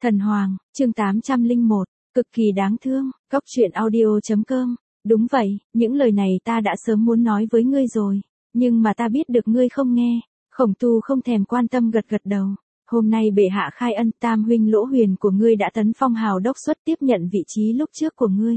Thần Hoàng, chương 801, cực kỳ đáng thương, Góc truyện audio.com. Đúng vậy, những lời này ta đã sớm muốn nói với ngươi rồi, nhưng mà ta biết được ngươi không nghe. Khổng Tu không thèm quan tâm gật gật đầu. Hôm nay bệ hạ khai ân, tam huynh Lỗ Huyền của ngươi đã tấn phong hào đốc xuất tiếp nhận vị trí lúc trước của ngươi.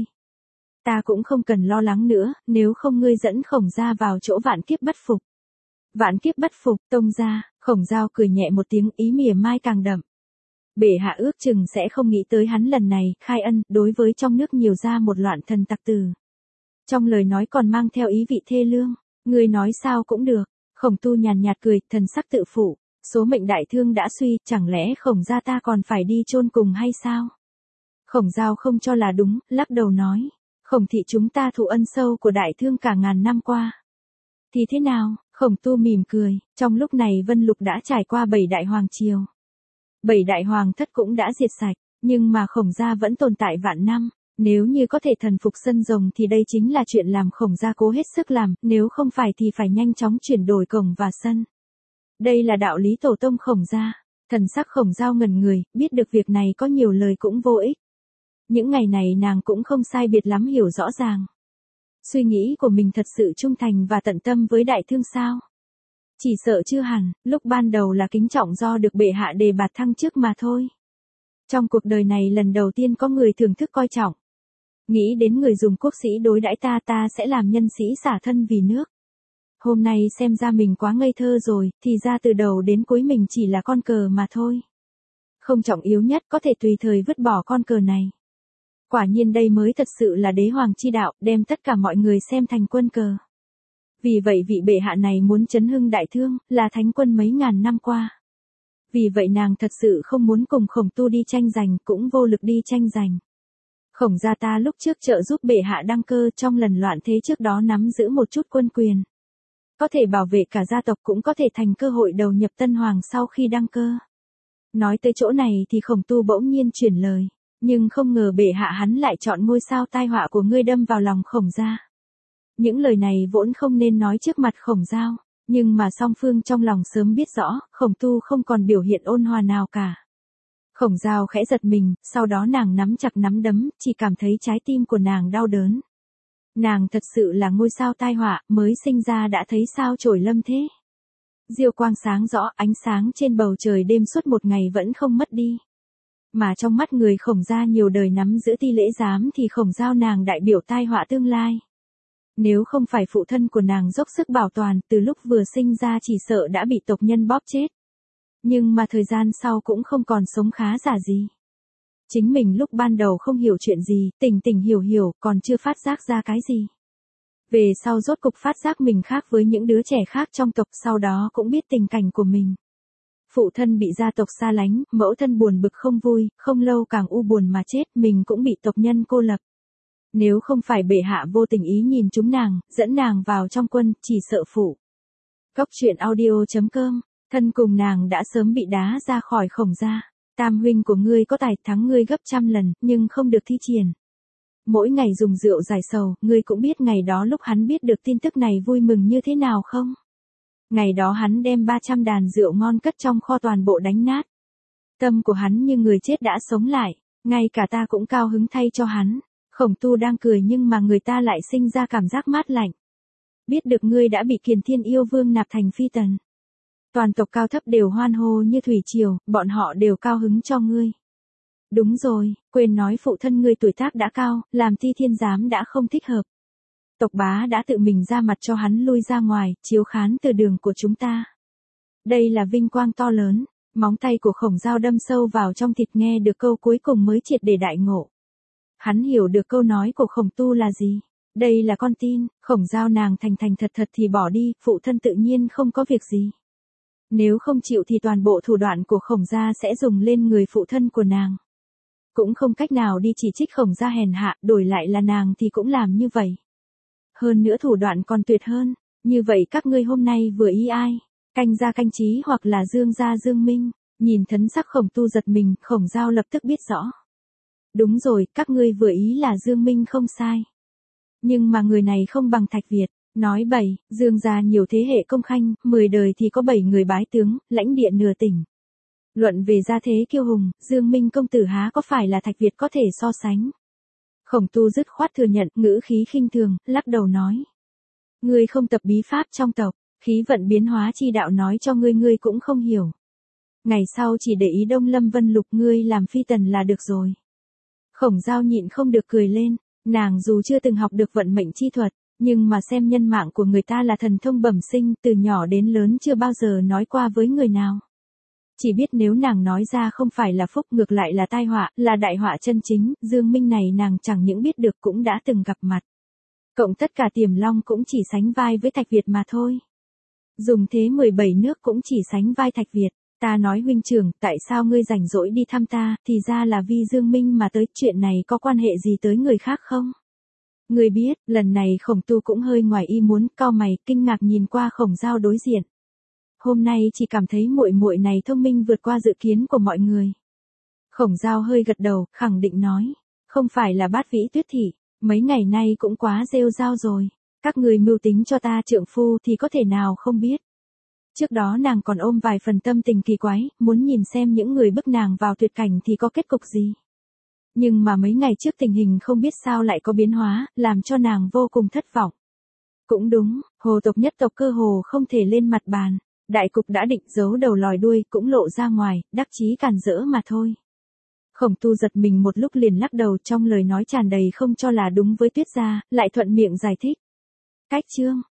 Ta cũng không cần lo lắng nữa, nếu không ngươi dẫn Khổng gia vào chỗ vạn kiếp bất phục. Vạn kiếp bất phục, tông gia. Khổng Dao cười nhẹ một tiếng, ý mỉa mai càng đậm. Bệ hạ ước chừng sẽ không nghĩ tới hắn lần này khai ân đối với trong nước nhiều ra một loạn thần tặc tử. Trong lời nói còn mang theo ý vị thê lương. Ngươi nói sao cũng được. Khổng Tu nhàn nhạt cười, thần sắc tự phụ. Số mệnh đại thương đã suy, chẳng lẽ Khổng gia ta còn phải đi chôn cùng hay sao? Khổng Dao không cho là đúng, lắc đầu nói. Khổng thị chúng ta thụ ân sâu của đại thương cả ngàn năm qua. Thì thế nào? Khổng Tu mỉm cười. Trong lúc này Vân Lục đã trải qua 7 đại hoàng triều. 7 đại hoàng thất cũng đã diệt sạch, nhưng mà Khổng gia vẫn tồn tại vạn năm. Nếu như có thể thần phục sân rồng thì đây chính là chuyện làm Khổng gia cố hết sức làm, nếu không phải thì phải nhanh chóng chuyển đổi cổng và sân. Đây là đạo lý tổ tông Khổng gia. Thần sắc Khổng Dao ngẩn người, biết được việc này có nhiều lời cũng vô ích. Những ngày này nàng cũng không sai biệt lắm hiểu rõ ràng. Suy nghĩ của mình thật sự trung thành và tận tâm với đại thương sao? Chỉ sợ chưa hẳn, lúc ban đầu là kính trọng do được bệ hạ đề bạt thăng chức mà thôi. Trong cuộc đời này lần đầu tiên có người thưởng thức coi trọng. Nghĩ đến người dùng quốc sĩ đối đãi ta, ta sẽ làm nhân sĩ xả thân vì nước. Hôm nay xem ra mình quá ngây thơ rồi, thì ra từ đầu đến cuối mình chỉ là con cờ mà thôi. Không trọng yếu nhất có thể tùy thời vứt bỏ con cờ này. Quả nhiên đây mới thật sự là đế hoàng chi đạo, đem tất cả mọi người xem thành quân cờ. Vì vậy vị bệ hạ này muốn chấn hưng đại thương, là thánh quân mấy ngàn năm qua. Vì vậy nàng thật sự không muốn cùng Khổng Tu đi tranh giành, cũng vô lực đi tranh giành. Khổng gia ta lúc trước trợ giúp bệ hạ đăng cơ, trong lần loạn thế trước đó nắm giữ một chút quân quyền. Có thể bảo vệ cả gia tộc, cũng có thể thành cơ hội đầu nhập tân hoàng sau khi đăng cơ. Nói tới chỗ này thì Khổng Tu bỗng nhiên chuyển lời. Nhưng không ngờ bệ hạ hắn lại chọn ngôi sao tai họa của ngươi đâm vào lòng Khổng gia. Những lời này vốn không nên nói trước mặt Khổng Dao, nhưng mà song phương trong lòng sớm biết rõ, Khổng Tu không còn biểu hiện ôn hòa nào cả. Khổng Dao khẽ giật mình, sau đó nàng nắm chặt nắm đấm, chỉ cảm thấy trái tim của nàng đau đớn. Nàng thật sự là ngôi sao tai họa, mới sinh ra đã thấy sao chổi lâm thế. Diêu quang sáng rõ, ánh sáng trên bầu trời đêm suốt một ngày vẫn không mất đi. Mà trong mắt người Khổng gia nhiều đời nắm giữ ti lễ giám thì Khổng Dao nàng đại biểu tai họa tương lai. Nếu không phải phụ thân của nàng dốc sức bảo toàn, từ lúc vừa sinh ra chỉ sợ đã bị tộc nhân bóp chết. Nhưng mà thời gian sau cũng không còn sống khá giả gì. Chính mình lúc ban đầu không hiểu chuyện gì, tỉnh tỉnh hiểu, còn chưa phát giác ra cái gì. Về sau rốt cục phát giác mình khác với những đứa trẻ khác trong tộc, sau đó cũng biết tình cảnh của mình. Phụ thân bị gia tộc xa lánh, mẫu thân buồn bực không vui, không lâu càng u buồn mà chết, mình cũng bị tộc nhân cô lập. Nếu không phải bệ hạ vô tình ý nhìn chúng nàng, dẫn nàng vào trong quân, chỉ sợ phụ. Góc truyện audio.com, thân cùng nàng đã sớm bị đá ra khỏi Khổng gia. Tam huynh của ngươi có tài thắng ngươi gấp trăm lần, nhưng không được thi triển. Mỗi ngày dùng rượu giải sầu, ngươi cũng biết ngày đó lúc hắn biết được tin tức này vui mừng như thế nào không? Ngày đó hắn đem 300 đàn rượu ngon cất trong kho toàn bộ đánh nát. Tâm của hắn như người chết đã sống lại, ngay cả ta cũng cao hứng thay cho hắn. Khổng Tu đang cười nhưng mà người ta lại sinh ra cảm giác mát lạnh. Biết được ngươi đã bị Kiền Thiên Yêu Vương nạp thành phi tần. Toàn tộc cao thấp đều hoan hô như thủy triều, bọn họ đều cao hứng cho ngươi. Đúng rồi, quên nói phụ thân ngươi tuổi tác đã cao, làm Ti Thiên giám đã không thích hợp. Tộc bá đã tự mình ra mặt cho hắn lui ra ngoài, chiếu khán từ đường của chúng ta. Đây là vinh quang to lớn, móng tay của Khổng Dao đâm sâu vào trong thịt, nghe được câu cuối cùng mới triệt để đại ngộ. Hắn hiểu được câu nói của Khổng Tu là gì. Đây là con tin, Khổng Dao nàng thành thật thì bỏ đi, phụ thân tự nhiên không có việc gì. Nếu không chịu thì toàn bộ thủ đoạn của Khổng gia sẽ dùng lên người phụ thân của nàng. Cũng không cách nào đi chỉ trích Khổng gia hèn hạ, đổi lại là nàng thì cũng làm như vậy. Hơn nữa thủ đoạn còn tuyệt hơn, như vậy các ngươi hôm nay vừa ý ai? Canh gia Canh Chí hoặc là Dương gia Dương Minh? Nhìn thấn sắc Khổng Tu giật mình, Khổng Dao lập tức biết rõ. Đúng rồi, các ngươi vừa ý là Dương Minh không sai. Nhưng mà người này không bằng Thạch Việt. Nói bậy, Dương gia nhiều thế hệ công khanh, 10 đời thì có 7 người bái tướng, lãnh địa nửa tỉnh. Luận về gia thế kiêu hùng, Dương Minh công tử há có phải là Thạch Việt có thể so sánh. Khổng Tu dứt khoát thừa nhận, ngữ khí khinh thường, lắc đầu nói. Ngươi không tập bí pháp trong tộc, khí vận biến hóa chi đạo nói cho ngươi cũng không hiểu. Ngày sau chỉ để ý Đông Lâm Vân Lục ngươi làm phi tần là được rồi. Khổng Giao nhịn không được cười lên, nàng dù chưa từng học được vận mệnh chi thuật, nhưng mà xem nhân mạng của người ta là thần thông bẩm sinh, từ nhỏ đến lớn chưa bao giờ nói qua với người nào. Chỉ biết nếu nàng nói ra không phải là phúc ngược lại là tai họa, là đại họa chân chính, Dương Minh này nàng chẳng những biết được cũng đã từng gặp mặt. Cộng tất cả Tiềm Long cũng chỉ sánh vai với Thạch Việt mà thôi. Dùng thế 17 nước cũng chỉ sánh vai Thạch Việt. Ta nói huynh trưởng, tại sao ngươi rảnh rỗi đi thăm ta, thì ra là vì Dương Minh mà tới, chuyện này có quan hệ gì tới người khác không? Ngươi biết, lần này Khổng Tu cũng hơi ngoài ý muốn, cau mày, kinh ngạc nhìn qua Khổng Giao đối diện. Hôm nay chỉ cảm thấy muội muội này thông minh vượt qua dự kiến của mọi người. Khổng Giao hơi gật đầu, khẳng định nói, không phải là Bát Vĩ Tuyết Thị, mấy ngày nay cũng quá rêu rao rồi, các người mưu tính cho ta trượng phu thì có thể nào không biết. Trước đó nàng còn ôm vài phần tâm tình kỳ quái, muốn nhìn xem những người bức nàng vào tuyệt cảnh thì có kết cục gì. Nhưng mà mấy ngày trước tình hình không biết sao lại có biến hóa, làm cho nàng vô cùng thất vọng. Cũng đúng, Hồ tộc nhất tộc cơ hồ không thể lên mặt bàn. Đại cục đã định, giấu đầu lòi đuôi cũng lộ ra ngoài, đắc chí càn rỡ mà thôi. Khổng Tu giật mình một lúc liền lắc đầu, trong lời nói tràn đầy không cho là đúng với Tuyết gia, lại thuận miệng giải thích. Cách chương